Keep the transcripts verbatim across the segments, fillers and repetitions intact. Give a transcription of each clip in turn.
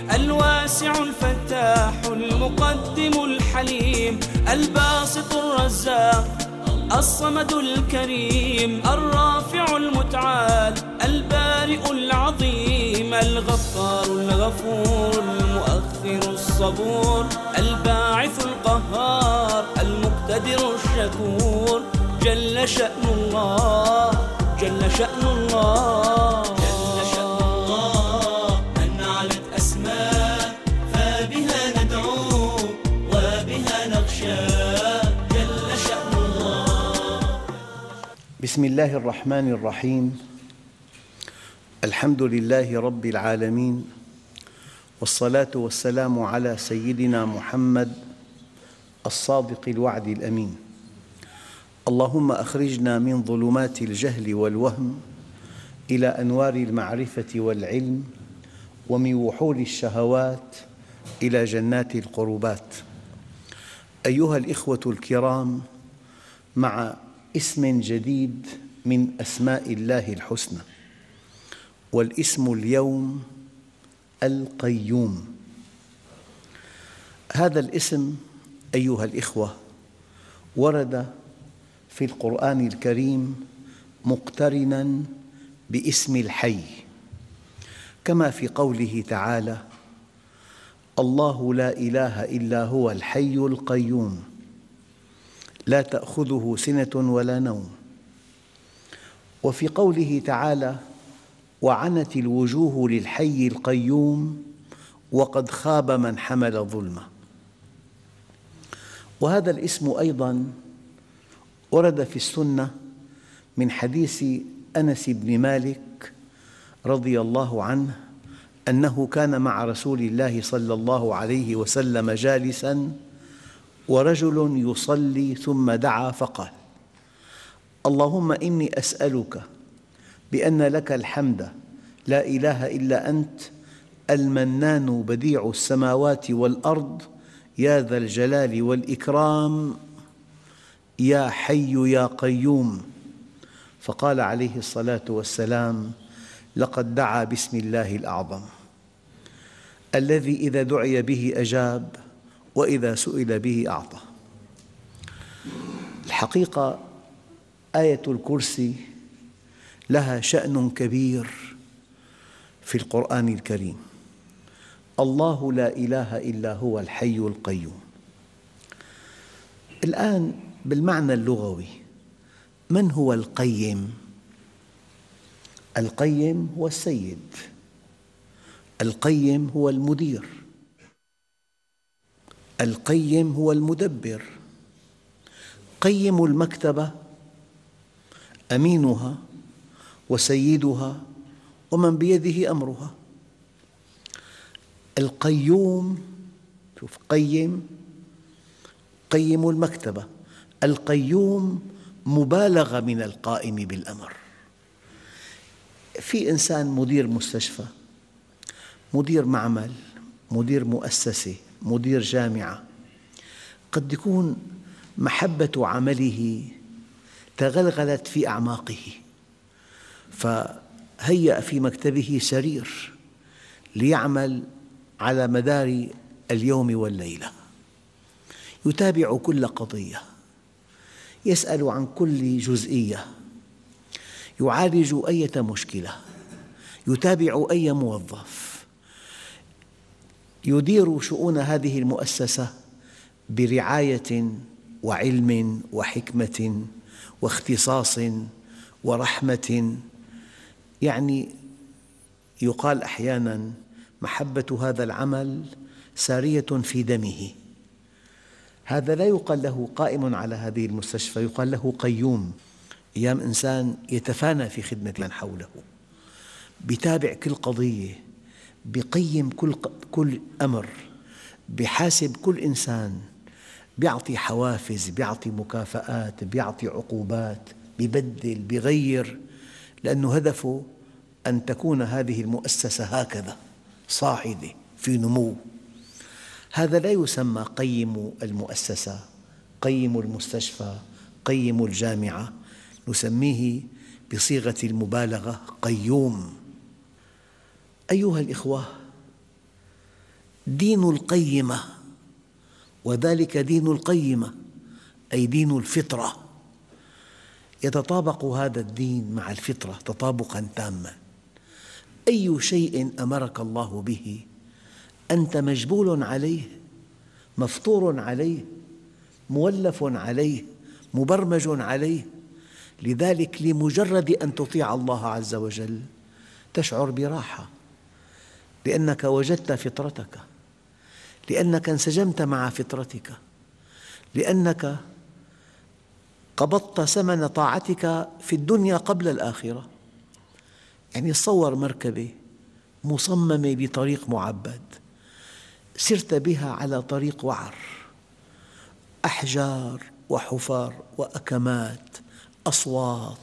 الواسع الفتاح المقدم الحليم الباسط الرزاق الصمد الكريم الرافع المتعال البارئ العظيم الغفار الغفور المؤخر الصبور الباعث القهار المقتدر الشكور جل شأن الله جل شأن الله جل شأن الله من علت أسماء فبها ندعو وبها نخشى بسم الله الرحمن الرحيم. الحمد لله رب العالمين، والصلاة والسلام على سيدنا محمد الصادق الوعد الأمين. اللهم أخرجنا من ظلمات الجهل والوهم إلى أنوار المعرفة والعلم، ومن وحول الشهوات إلى جنات القربات. أيها الإخوة الكرام، مع اسم جديد من أسماء الله الحسنى، والاسم اليوم القيوم. هذا الاسم أيها الإخوة ورد في القرآن الكريم مقترناً باسم الحي، كما في قوله تعالى: الله لا إله إلا هو الحي القيوم لا تأخذه سنة ولا نوم. وفي قوله تعالى: وعنت الوجوه للحي القيوم وقد خاب من حمل ظلمه. وهذا الاسم أيضاً ورد في السنة من حديث أنس بن مالك رضي الله عنه أنه كان مع رسول الله صلى الله عليه وسلم جالساً، ورجل يصلي ثم دعا فقال: اللهم إني أسألك بأن لك الحمد لا إله إلا أنت المنان بديع السماوات والأرض يا ذا الجلال والإكرام يا حي يا قيوم. فقال عليه الصلاة والسلام: لقد دعا باسم الله الأعظم الذي إذا دعي به أجاب وإذا سئل به أعطى. الحقيقة آية الكرسي لها شأن كبير في القرآن الكريم. الله لا إله إلا هو الحي القيوم. الآن بالمعنى اللغوي، من هو القيم؟ القيم هو السيد، القيم هو المدير، القيم هو المدبر. قيم المكتبة أمينها وسيدها ومن بيده أمرها. القيوم، شوف، قيم قيم المكتبة، القيوم مبالغة من القائم بالأمر. في إنسان مدير مستشفى، مدير معمل، مدير مؤسسة، مدير جامعة، قد يكون محبة عمله تغلغلت في أعماقه، فهيأ في مكتبه سرير ليعمل على مدار اليوم والليلة، يتابع كل قضية، يسأل عن كل جزئية، يعالج أي مشكلة، يتابع أي موظف، يدير شؤون هذه المؤسسة برعاية وعلم وحكمة واختصاص ورحمة. يعني يقال أحياناً محبة هذا العمل سارية في دمه. هذا لا يقال له قائم على هذه المستشفى، يقال له قيوم. أيام إنسان يتفانى في خدمة من حوله، يتابع كل قضية، يقيم كل كل أمر، يحاسب كل إنسان، يعطي حوافز، يعطي مكافآت، يعطي عقوبات، يبدل، يغير، لأنه هدفه أن تكون هذه المؤسسة هكذا صاعدة في نمو. هذا لا يسمى قيم المؤسسة، قيم المستشفى، قيم الجامعة، نسميه بصيغة المبالغة قيوم. أيها الإخوة، دين القيمة، وذلك دين القيمة أي دين الفطرة. يتطابق هذا الدين مع الفطرة تطابقاً تاماً. أي شيء أمرك الله به أنت مجبول عليه، مفطور عليه، مولف عليه، مبرمج عليه. لذلك لمجرد أن تطيع الله عز وجل تشعر براحة، لأنك وجدت فطرتك، لأنك انسجمت مع فطرتك، لأنك قبضت ثمن طاعتك في الدنيا قبل الآخرة. يعني تصور مركبة مصممة بطريق معبد، سرت بها على طريق وعر، أحجار وحفر وأكمات، أصوات،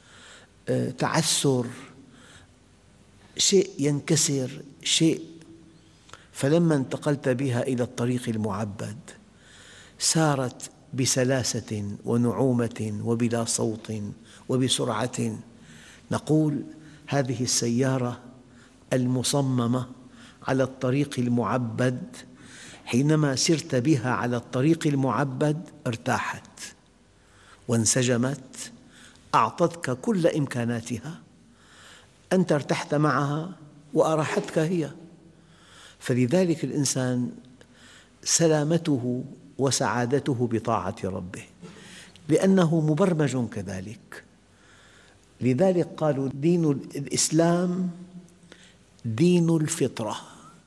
تعثر، شيء ينكسر شيء. فلما انتقلت بها إلى الطريق المعبد سارت بسلاسة ونعومة وبلا صوت وبسرعة. نقول هذه السيارة المصممة على الطريق المعبد حينما سرت بها على الطريق المعبد ارتاحت وانسجمت، أعطتك كل إمكاناتها، أنت ارتحت معها وأراحتك هي. فلذلك الإنسان سلامته وسعادته بطاعة ربه، لأنه مبرمج كذلك. لذلك قالوا دين الإسلام دين الفطرة.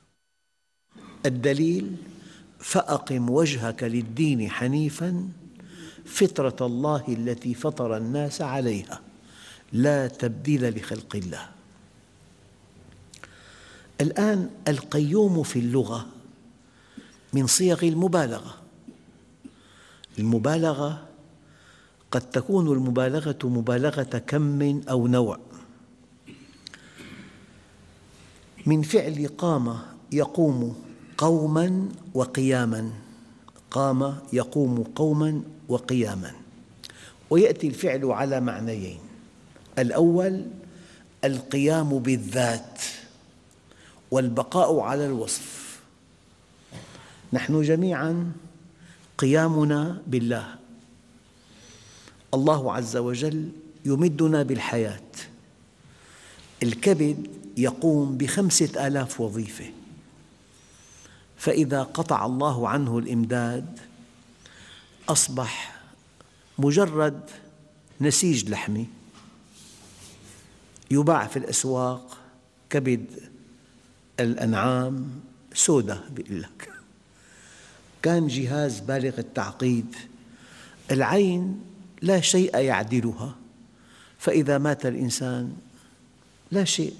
الدليل: فأقم وجهك للدين حنيفاً فطرة الله التي فطر الناس عليها لا تبديل لخلق الله. الآن القيوم في اللغة من صيغ المبالغة. المبالغة قد تكون المبالغة مبالغة كم أو نوع. من فعل قام يقوم قوماً وقياماً، قام يقوم قوماً وقياماً، ويأتي الفعل على معنيين: الأول القيام بالذات والبقاء على الوصف. نحن جميعاً قيامنا بالله، الله عز وجل يمدنا بالحياة. الكبد يقوم بخمسة آلاف وظيفة، فإذا قطع الله عنه الإمداد أصبح مجرد نسيج لحمي يباع في الأسواق. كبد الأنعام سودة بيقول لك، كان جهاز بالغ التعقيد، العين لا شيء يعدلها، فإذا مات الإنسان لا شيء.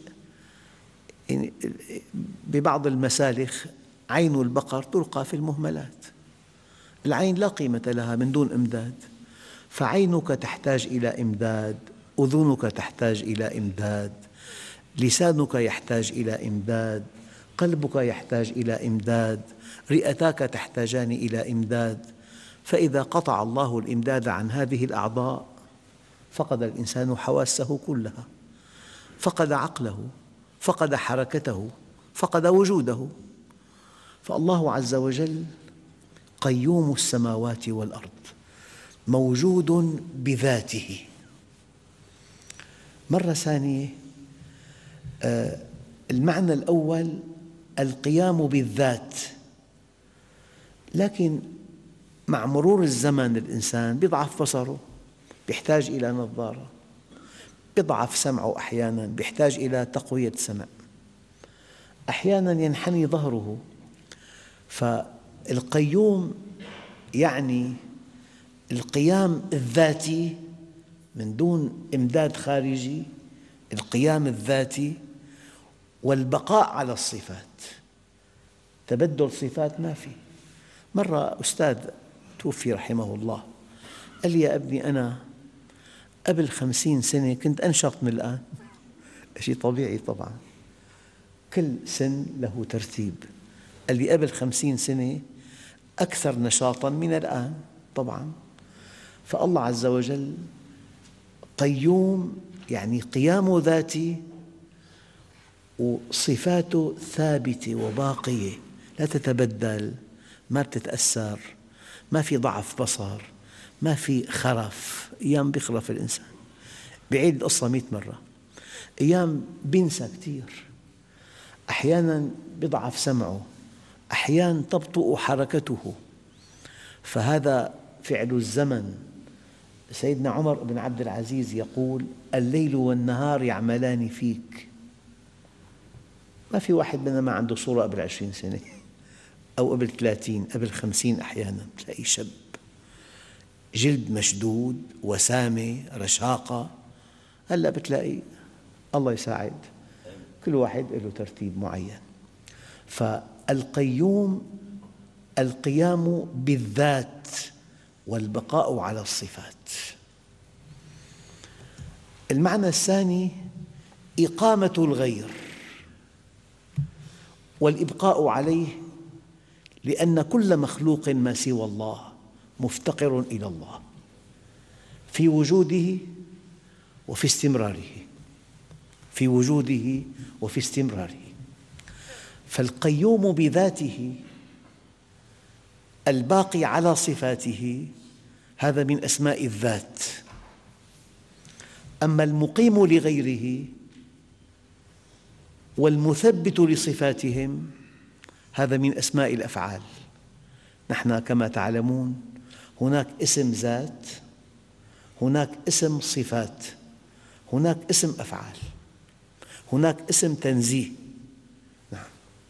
ببعض المسالخ عين البقر تلقى في المهملات، العين لا قيمة لها من دون إمداد. فعينك تحتاج إلى إمداد، أذنك تحتاج إلى إمداد، لسانك يحتاج إلى إمداد، قلبك يحتاج إلى إمداد، رئتاك تحتاجان إلى إمداد. فإذا قطع الله الإمداد عن هذه الأعضاء فقد الإنسان حواسه كلها، فقد عقله، فقد حركته، فقد وجوده. فالله عز وجل قيوم السماوات والأرض، موجود بذاته. مرة ثانية، المعنى الأول القيام بالذات، لكن مع مرور الزمن الإنسان يضعف بصره، يحتاج إلى نظارة، يضعف سمعه أحياناً، يحتاج إلى تقوية سمع، أحياناً ينحني ظهره. فالقيوم يعني القيام الذاتي من دون إمداد خارجي، القيام الذاتي والبقاء على الصفات، تبدل صفات ما في. مرة أستاذ توفي رحمه الله قال لي: يا ابني أنا قبل خمسين سنة كنت أنشط من الآن. شيء طبيعي طبعاً، كل سن له ترتيب. قال لي: قبل خمسين سنة أكثر نشاطاً من الآن طبعاً. فالله عز وجل قيوم، يعني قيام ذاتي وصفاته ثابتة وباقية لا تتبدل، ما بتتأثر، ما في ضعف بصر، ما في خرف. أيام بيخرف الإنسان، بيعيد القصة مئة مرة. أيام بينسى كثير، أحياناً بيضعف سمعه، أحياناً تبطئ حركته، فهذا فعل الزمن. سيدنا عمر بن عبد العزيز يقول: الليل والنهار يعملان فيك. ما في واحد منا ما عنده صورة قبل عشرين سنة أو قبل ثلاثين، قبل خمسين. أحياناً تلاقي شاب جلد مشدود، وسامة، رشاقة. هلأ بتلاقي الله يساعد، كل واحد له ترتيب معين. فالقيوم القيام بالذات والبقاء على الصفات. المعنى الثاني إقامة الغير والإبقاء عليه، لأن كل مخلوق ما سوى الله مفتقر إلى الله في وجوده وفي استمراره، في وجوده وفي استمراره. فالقيوم بذاته الباقي على صفاته هذا من أسماء الذات. أما المقيم لغيره والمثبت لصفاتهم هذا من أسماء الأفعال. نحن كما تعلمون هناك اسم ذات، هناك اسم صفات، هناك اسم أفعال، هناك اسم تنزيه. نعم.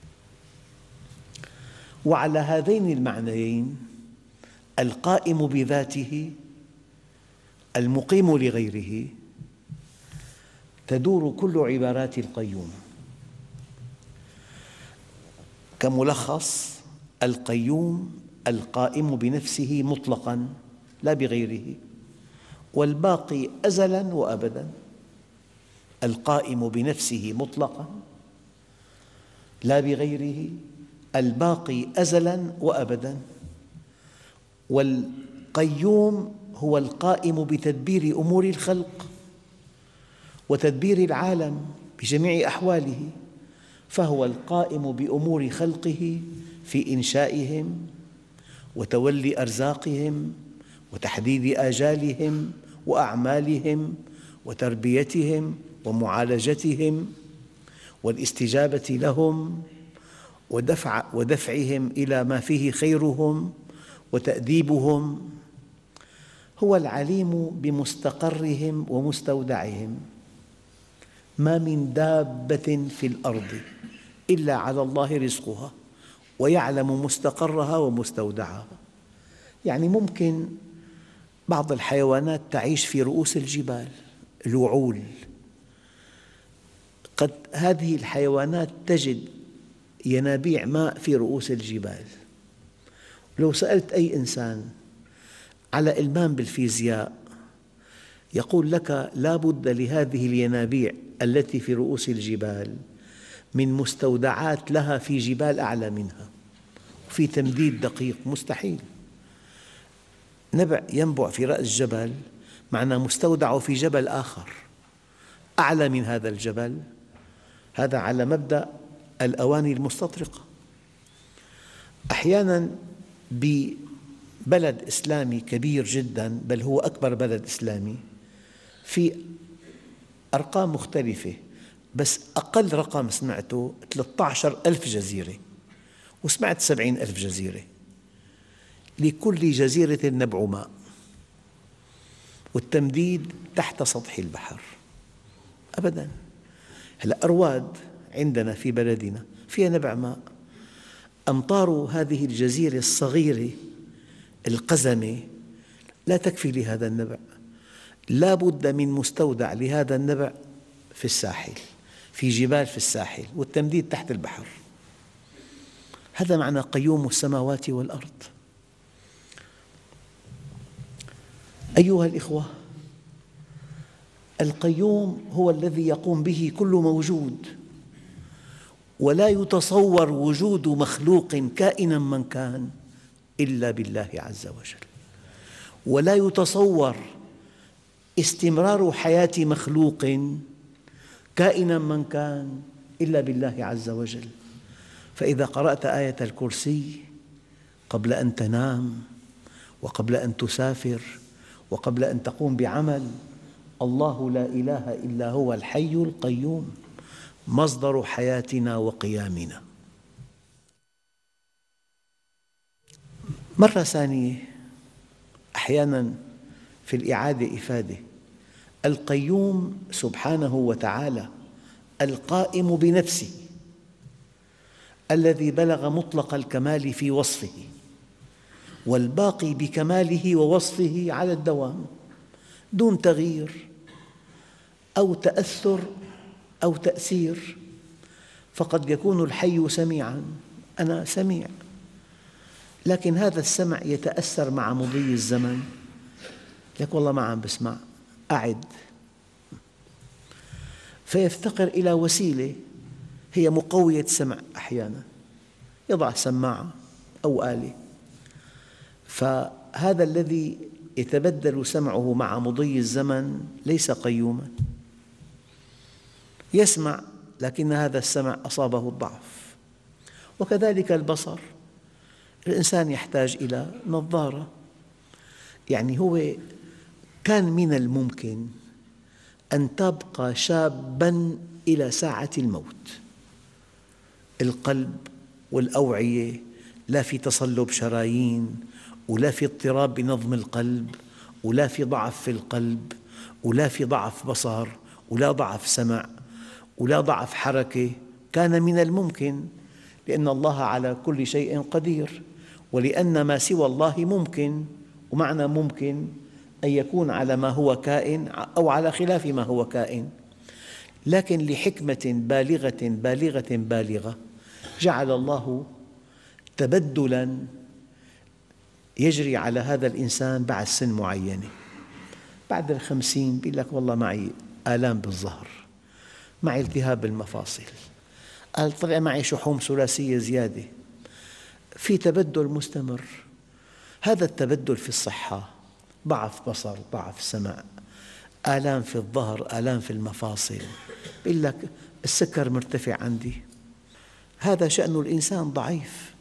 وعلى هذين المعنيين القائم بذاته المقيم لغيره تدور كل عبارات القيوم. كملخص: القيوم القائم بنفسه مطلقاً لا بغيره، والباقي أزلاً وأبداً. القائم بنفسه مطلقاً لا بغيره، الباقي أزلاً وأبداً. والقيوم هو القائم بتدبير أمور الخلق وتدبير العالم بجميع أحواله، فهو القائم بأمور خلقه في إنشائهم وتولي أرزاقهم وتحديد آجالهم وأعمالهم وتربيتهم ومعالجتهم والاستجابة لهم ودفع ودفعهم إلى ما فيه خيرهم وتأديبهم. هو العليم بمستقرهم ومستودعهم. ما من دابة في الأرض إلا على الله رزقها ويعلم مستقرها ومستودعها. يعني ممكن بعض الحيوانات تعيش في رؤوس الجبال، الوعول. قد هذه الحيوانات تجد ينابيع ماء في رؤوس الجبال. لو سألت أي إنسان على إلمام بالفيزياء يقول لك لا بد لهذه الينابيع التي في رؤوس الجبال من مستودعات لها في جبال أعلى منها، وفي تمديد دقيق. مستحيل نبع ينبع في رأس جبل معنى مستودعه في جبل آخر أعلى من هذا الجبل. هذا على مبدأ الأواني المستطرقة. أحياناً ببلد إسلامي كبير جداً، بل هو أكبر بلد إسلامي، في أرقام مختلفة، بس أقل رقم سمعته ثلاثة عشر ألف جزيرة، وسمعت سبعين ألف جزيرة. لكل جزيرة نبع ماء، والتمديد تحت سطح البحر أبداً. هلأ أرواد عندنا في بلدنا فيها نبع ماء. أمطار هذه الجزيرة الصغيرة القزمة لا تكفي لهذا النبع، لا بد من مستودع لهذا النبع في الساحل، في جبال في الساحل، والتمديد تحت البحر. هذا معنى قيوم السماوات والأرض. أيها الإخوة، القيوم هو الذي يقوم به كل موجود، ولا يتصور وجود مخلوق كائناً من كان إلا بالله عز وجل، ولا يتصور استمرار حياة مخلوق كائناً من كان إلا بالله عز وجل. فإذا قرأت آية الكرسي قبل أن تنام وقبل أن تسافر وقبل أن تقوم بعمل، الله لا إله إلا هو الحي القيوم مصدر حياتنا وقيامنا. مرة ثانية أحياناً في الإعادة إفادة، القيوم سبحانه وتعالى القائم بنفسه الذي بلغ مطلق الكمال في وصفه والباقي بكماله ووصفه على الدوام دون تغيير أو تأثر أو تأثير. فقد يكون الحي سميعاً، أنا سميع، لكن هذا السمع يتأثر مع مضي الزمن، لك والله ما عم بسمع، أعد، فيفتقر إلى وسيلة هي مقوية سمع أحياناً، يضع سماعة أو آلة، فهذا الذي يتبدل سمعه مع مضي الزمن ليس قيوماً، يسمع لكن هذا السمع أصابه الضعف. وكذلك البصر، الإنسان يحتاج إلى نظارة، يعني هو كان من الممكن أن تبقى شاباً إلى ساعة الموت، القلب والأوعية لا في تصلب شرايين ولا في اضطراب بنظم القلب ولا في ضعف في القلب ولا في ضعف بصر ولا ضعف سمع ولا ضعف حركة، كان من الممكن، لأن الله على كل شيء قدير، ولأن ما سوى الله ممكن، ومعنى ممكن أن يكون على ما هو كائن أو على خلاف ما هو كائن، لكن لحكمة بالغة بالغة بالغة جعل الله تبدلاً يجري على هذا الإنسان بعد سن معينة. بعد الخمسين يقول لك والله معي آلام بالظهر، معي التهاب بالمفاصل، قال طلع معي شحوم ثلاثية زيادة، في تبدل مستمر. هذا التبدل في الصحة، ضعف بصر، ضعف سمع، آلام في الظهر، آلام في المفاصل، يقول لك السكر مرتفع عندي، هذا شأن الإنسان ضعيف.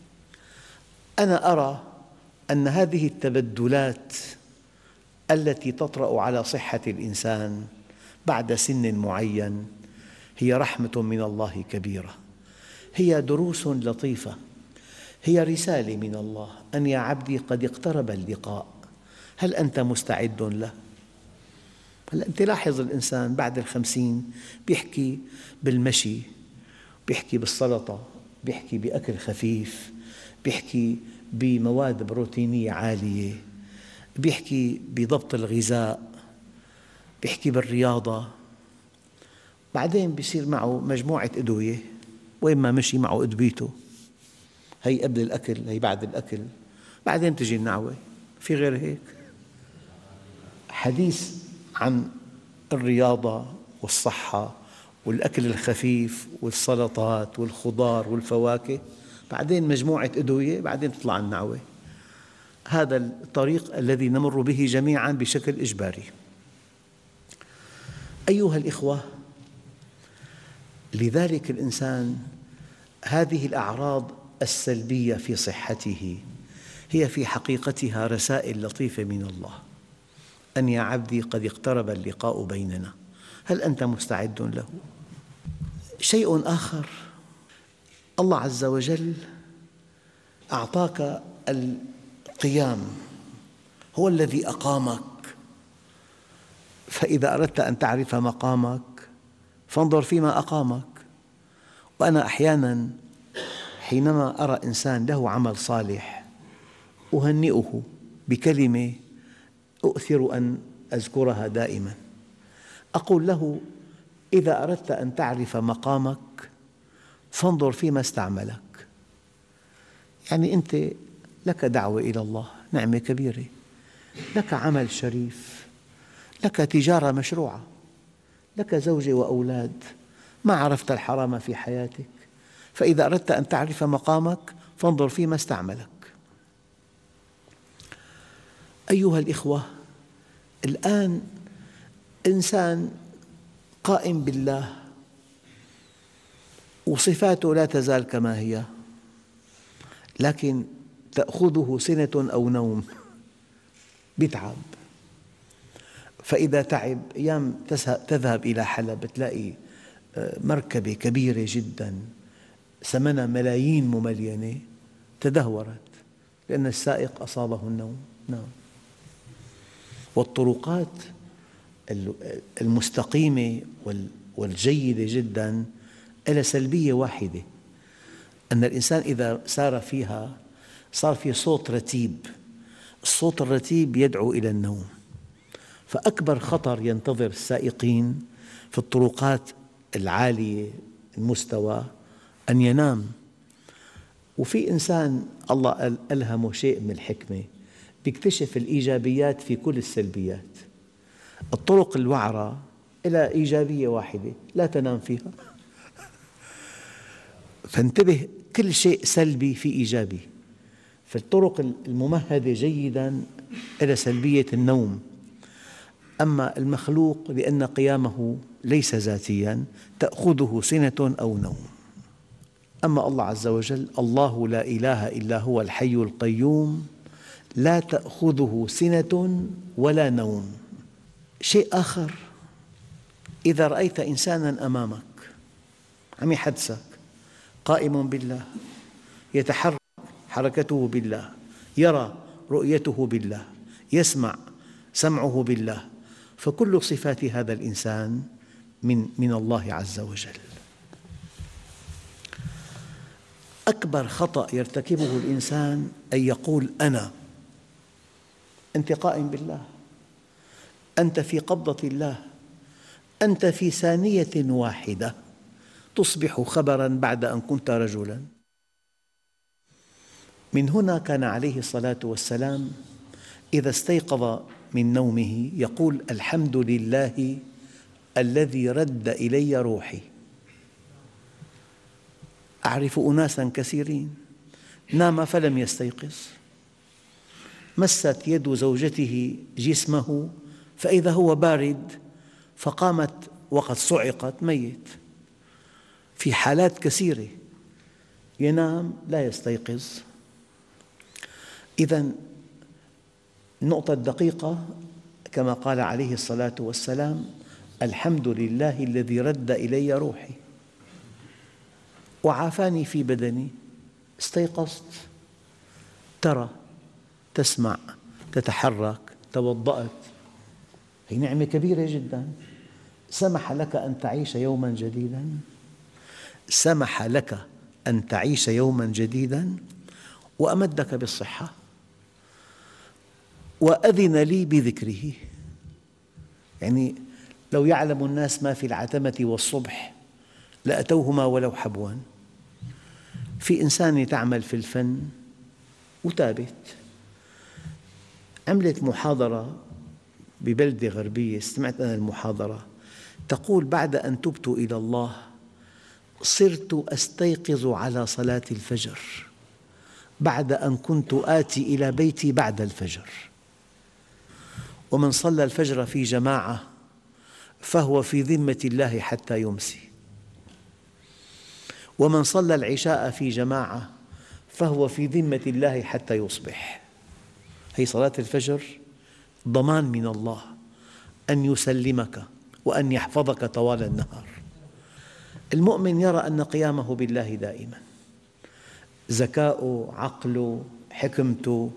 أنا أرى أن هذه التبدلات التي تطرأ على صحة الإنسان بعد سن معين هي رحمة من الله كبيرة، هي دروس لطيفة، هي رسالة من الله أن يا عبدي قد اقترب اللقاء، هل أنت مستعد له؟ هلأ أنت لاحظ الإنسان بعد الخمسين بيحكي بالمشي، بيحكي بالسلطة، بيحكي بأكل خفيف، بيحكي بمواد بروتينية عالية، بيحكي بضبط الغذاء، بيحكي بالرياضة، بعدين بيصير معه مجموعة أدوية، وين ما مشي معه أدويته، هي قبل الأكل، هي بعد الأكل، بعدين تجي النعوة، في غير هيك. حديث عن الرياضة والصحة والأكل الخفيف والسلطات والخضار والفواكه، بعدين مجموعة أدوية، بعدين تطلع النعوة. هذا الطريق الذي نمر به جميعاً بشكل إجباري. أيها الإخوة، لذلك الإنسان هذه الأعراض السلبية في صحته هي في حقيقتها رسائل لطيفة من الله، أن يا عبدي قد اقترب اللقاء بيننا، هل أنت مستعد له؟ شيء آخر، الله عز وجل أعطاك القيام، هو الذي أقامك، فإذا أردت أن تعرف مقامك فانظر فيما أقامك. وأنا أحياناً حينما أرى إنسان له عمل صالح أهنئه بكلمة أؤثر أن أذكرها دائماً، أقول له إذا أردت أن تعرف مقامك فانظر فيما استعملك. يعني أنت لك دعوة إلى الله، نعمة كبيرة، لك عمل شريف، لك تجارة مشروعة، لك زوجة وأولاد، ما عرفت الحرام في حياتك، فإذا أردت أن تعرف مقامك فانظر فيما استعملك. أيها الإخوة، الآن إنسان قائم بالله وصفاته لا تزال كما هي، لكن تأخذه سنة أو نوم، يتعب. فإذا تعب أيام تذهب إلى حلب تلاقي مركبة كبيرة جدا ثمنها ملايين مملينة تدهورت لأن السائق أصابه النوم. نعم. والطرقات المستقيمة والجيدة جدا لها سلبية واحدة، أن الإنسان إذا سار فيها صار في صوت رتيب، الصوت الرتيب يدعو إلى النوم. فأكبر خطر ينتظر السائقين في الطرقات العالية المستوى أن ينام. وفي إنسان الله ألهمه شيء من الحكمة يكتشف الإيجابيات في كل السلبيات. الطرق الوعرة لها إيجابية واحدة، لا تنام فيها. فانتبه، كل شيء سلبي في إيجابي. فالطرق الممهدة جيدا لها سلبية النوم. أما المخلوق لأن قيامه ليس ذاتيا تأخذه سنة أو نوم. أما الله عز وجل الله لا إله إلا هو الحي القيوم لا تأخذه سنة ولا نوم. شيء آخر، إذا رأيت إنسانا أمامك عم يحدثك قائم بالله، يتحرك حركته بالله، يرى رؤيته بالله، يسمع سمعه بالله، فكل صفات هذا الإنسان من من الله عز وجل. أكبر خطأ يرتكبه الإنسان أن يقول أنا. أنت قائم بالله، أنت في قبضة الله، أنت في ثانية واحدة تصبح خبراً بعد أن كنت رجلاً. من هنا كان عليه الصلاة والسلام إذا استيقظ من نومه يقول الحمد لله الذي رد إلي روحي. أعرف أناساً كثيرين نام فلم يستيقظ، مست يد زوجته جسمه فإذا هو بارد فقامت وقد صعقت ميت. في حالات كثيرة ينام لا يستيقظ. إذن النقطة الدقيقة كما قال عليه الصلاة والسلام الحمد لله الذي رد إلي روحي وعافاني في بدني. استيقظت، ترى، تسمع، تتحرك، توضأت، هي نعمة كبيرة جدا. سمح لك أن تعيش يوما جديدا، سمح لك أن تعيش يوما جديدا وأمدك بالصحة وأذن لي بذكره. يعني لو يعلم الناس ما في العتمة والصبح لأتوهما ولو حبوا. في إنسانة تعمل في الفن وتابت، عملت محاضرة ببلدة غربية، استمعت أنا المحاضرة، تقول بعد أن تبت إلى الله صرت أستيقظ على صلاة الفجر بعد أن كنت آتي إلى بيتي بعد الفجر. ومن صلى الفجر في جماعة فهو في ذمة الله حتى يمسي، ومن صلى العشاء في جماعة فهو في ذمة الله حتى يصبح. هي صلاة الفجر ضمان من الله أن يسلمك وأن يحفظك طوال النهار. المؤمن يرى أن قيامه بالله دائما، ذكاؤه، عقله، حكمته،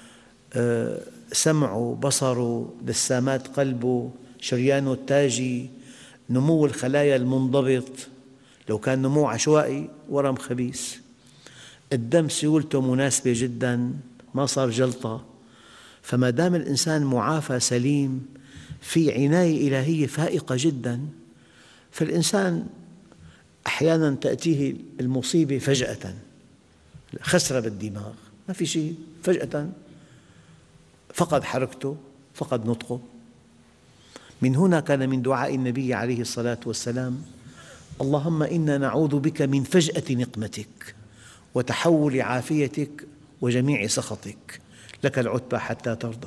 سمعه، بصره، دسامات قلبه، شريانه التاجي، نمو الخلايا المنضبط. لو كان نمو عشوائي ورم خبيث. الدم سيولته مناسبة جدا، ما صار جلطة. فما دام الإنسان معافى سليم في عناية إلهية فائقة جدا. فالإنسان أحيانا تأتيه المصيبة فجأة، خسرة بالدماغ، ما في شيء، فجأة فقد حركته، فقد نطقه. من هنا كان من دعاء النبي عليه الصلاة والسلام اللهم إنا نعوذ بك من فجأة نقمتك وتحول عافيتك وجميع سخطك، لك العتبى حتى ترضى.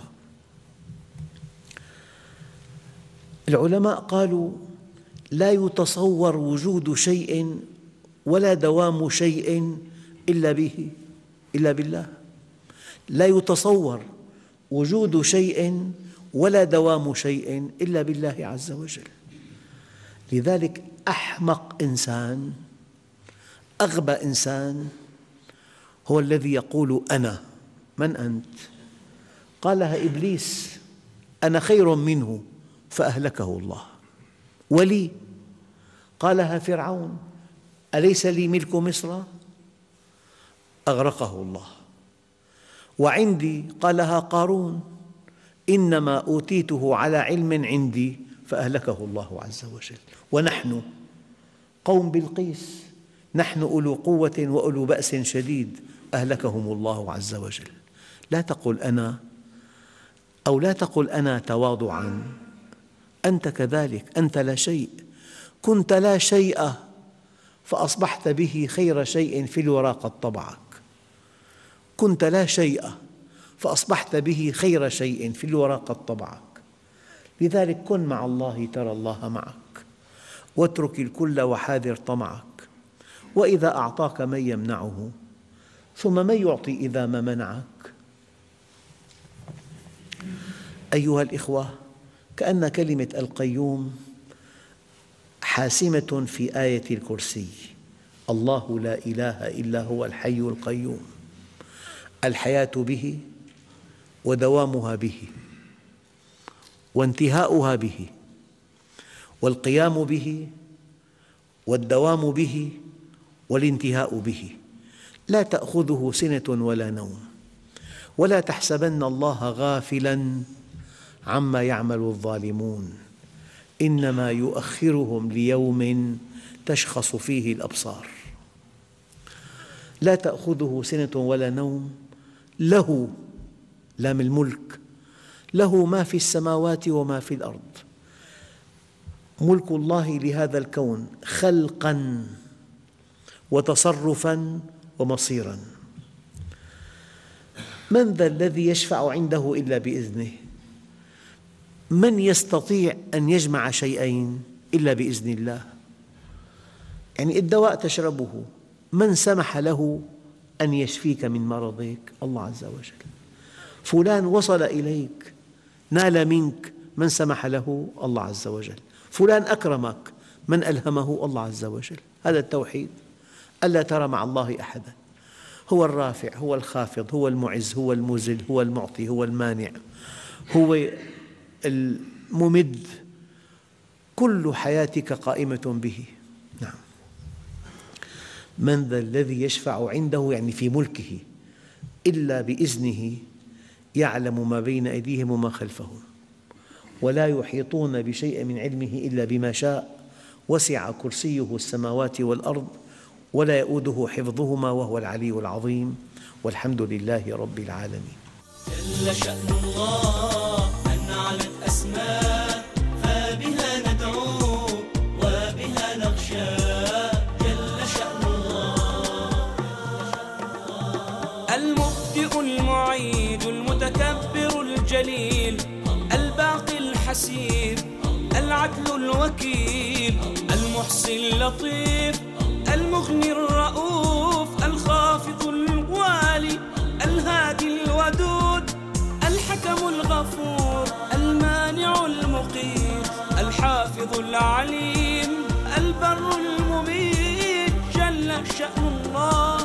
العلماء قالوا لا يتصور وجود شيء ولا دوام شيء إلا به. إلا بالله. لا يتصور وجود شيء ولا دوام شيء إلا بالله عز وجل. لذلك أحمق إنسان، أغبى إنسان هو الذي يقول أنا. من أنت؟ قالها إبليس: أنا خير منه فأهلكه الله. ولي؟ قالها فرعون: أليس لي ملك مصر؟ أغرقه الله. وعندي؟ قالها قارون: إنما أوتيته على علم عندي فأهلكه الله عز وجل. ونحن قوم بلقيس، نحن أولو قوة وأولو بأس شديد، أهلكهم الله عز وجل. لا تقل أنا، أو لا تقل أنا تواضعاً، أنت كذلك، أنت لا شيء. كنت لا شيء فأصبحت به خير شيء في الورى قد طبعك. كنت لا شيء فأصبحت به خير شيء في الورى قد طبعك. لذلك كن مع الله ترى الله معك، واترك الكل وحاذر طمعك. وإذا أعطاك من يمنعه، ثم من يعطي إذا ما منعك؟ أيها الإخوة، كأن كلمة القيوم حاسمة في آية الكرسي: الله لا إله إلا هو الحي القيوم. الحياة به، ودوامها به، وانتهاؤها به، والقيام به، والدوام به، والانتهاء به. لا تأخذه سنة ولا نوم. ولا تحسبن الله غافلاً عما يعمل الظالمون، إنما يؤخرهم ليوم تشخص فيه الأبصار. لا تأخذه سنة ولا نوم، له، لام الملك، له ما في السماوات وما في الأرض. ملك الله لهذا الكون خلقاً وتصرفاً ومصيراً. من ذا الذي يشفع عنده إلا بإذنه؟ من يستطيع أن يجمع شيئين إلا بإذن الله؟ يعني الدواء تشربه، من سمح له أن يشفيك من مرضك؟ الله عز وجل. فلان وصل إليك، نال منك، من سمح له؟ الله عز وجل. فلان أكرمك، من ألهمه؟ الله عز وجل. هذا التوحيد، ألا ترى مع الله أحدا. هو الرافع، هو الخافض، هو المعز، هو المذل، هو المعطي، هو المانع، هو الممد. كل حياتك قائمة به. نعم. من ذا الذي يشفع عنده، يعني في ملكه، إلا بإذنه، يعلم ما بين أيديهم وما خلفهم، ولا يحيطون بشيء من علمه إلا بما شاء، وسع كرسيه السماوات والأرض، ولا يؤوده حفظهما، وهو العلي العظيم. والحمد لله رب العالمين. جل شأن الله أن علت أسماء، فبها ندعو وبها نخشى. جل شأن الله المبدئ المعيد المتكبر الجليل، الباقي الحسيب، العدل الوكيل، المحصي اللطيف، المغني الرؤوف، الخافض الوالي، الهادي الودود، الحكم الغفور، المانع المقيت، الحافظ العليم، البر المميت. جل شأن الله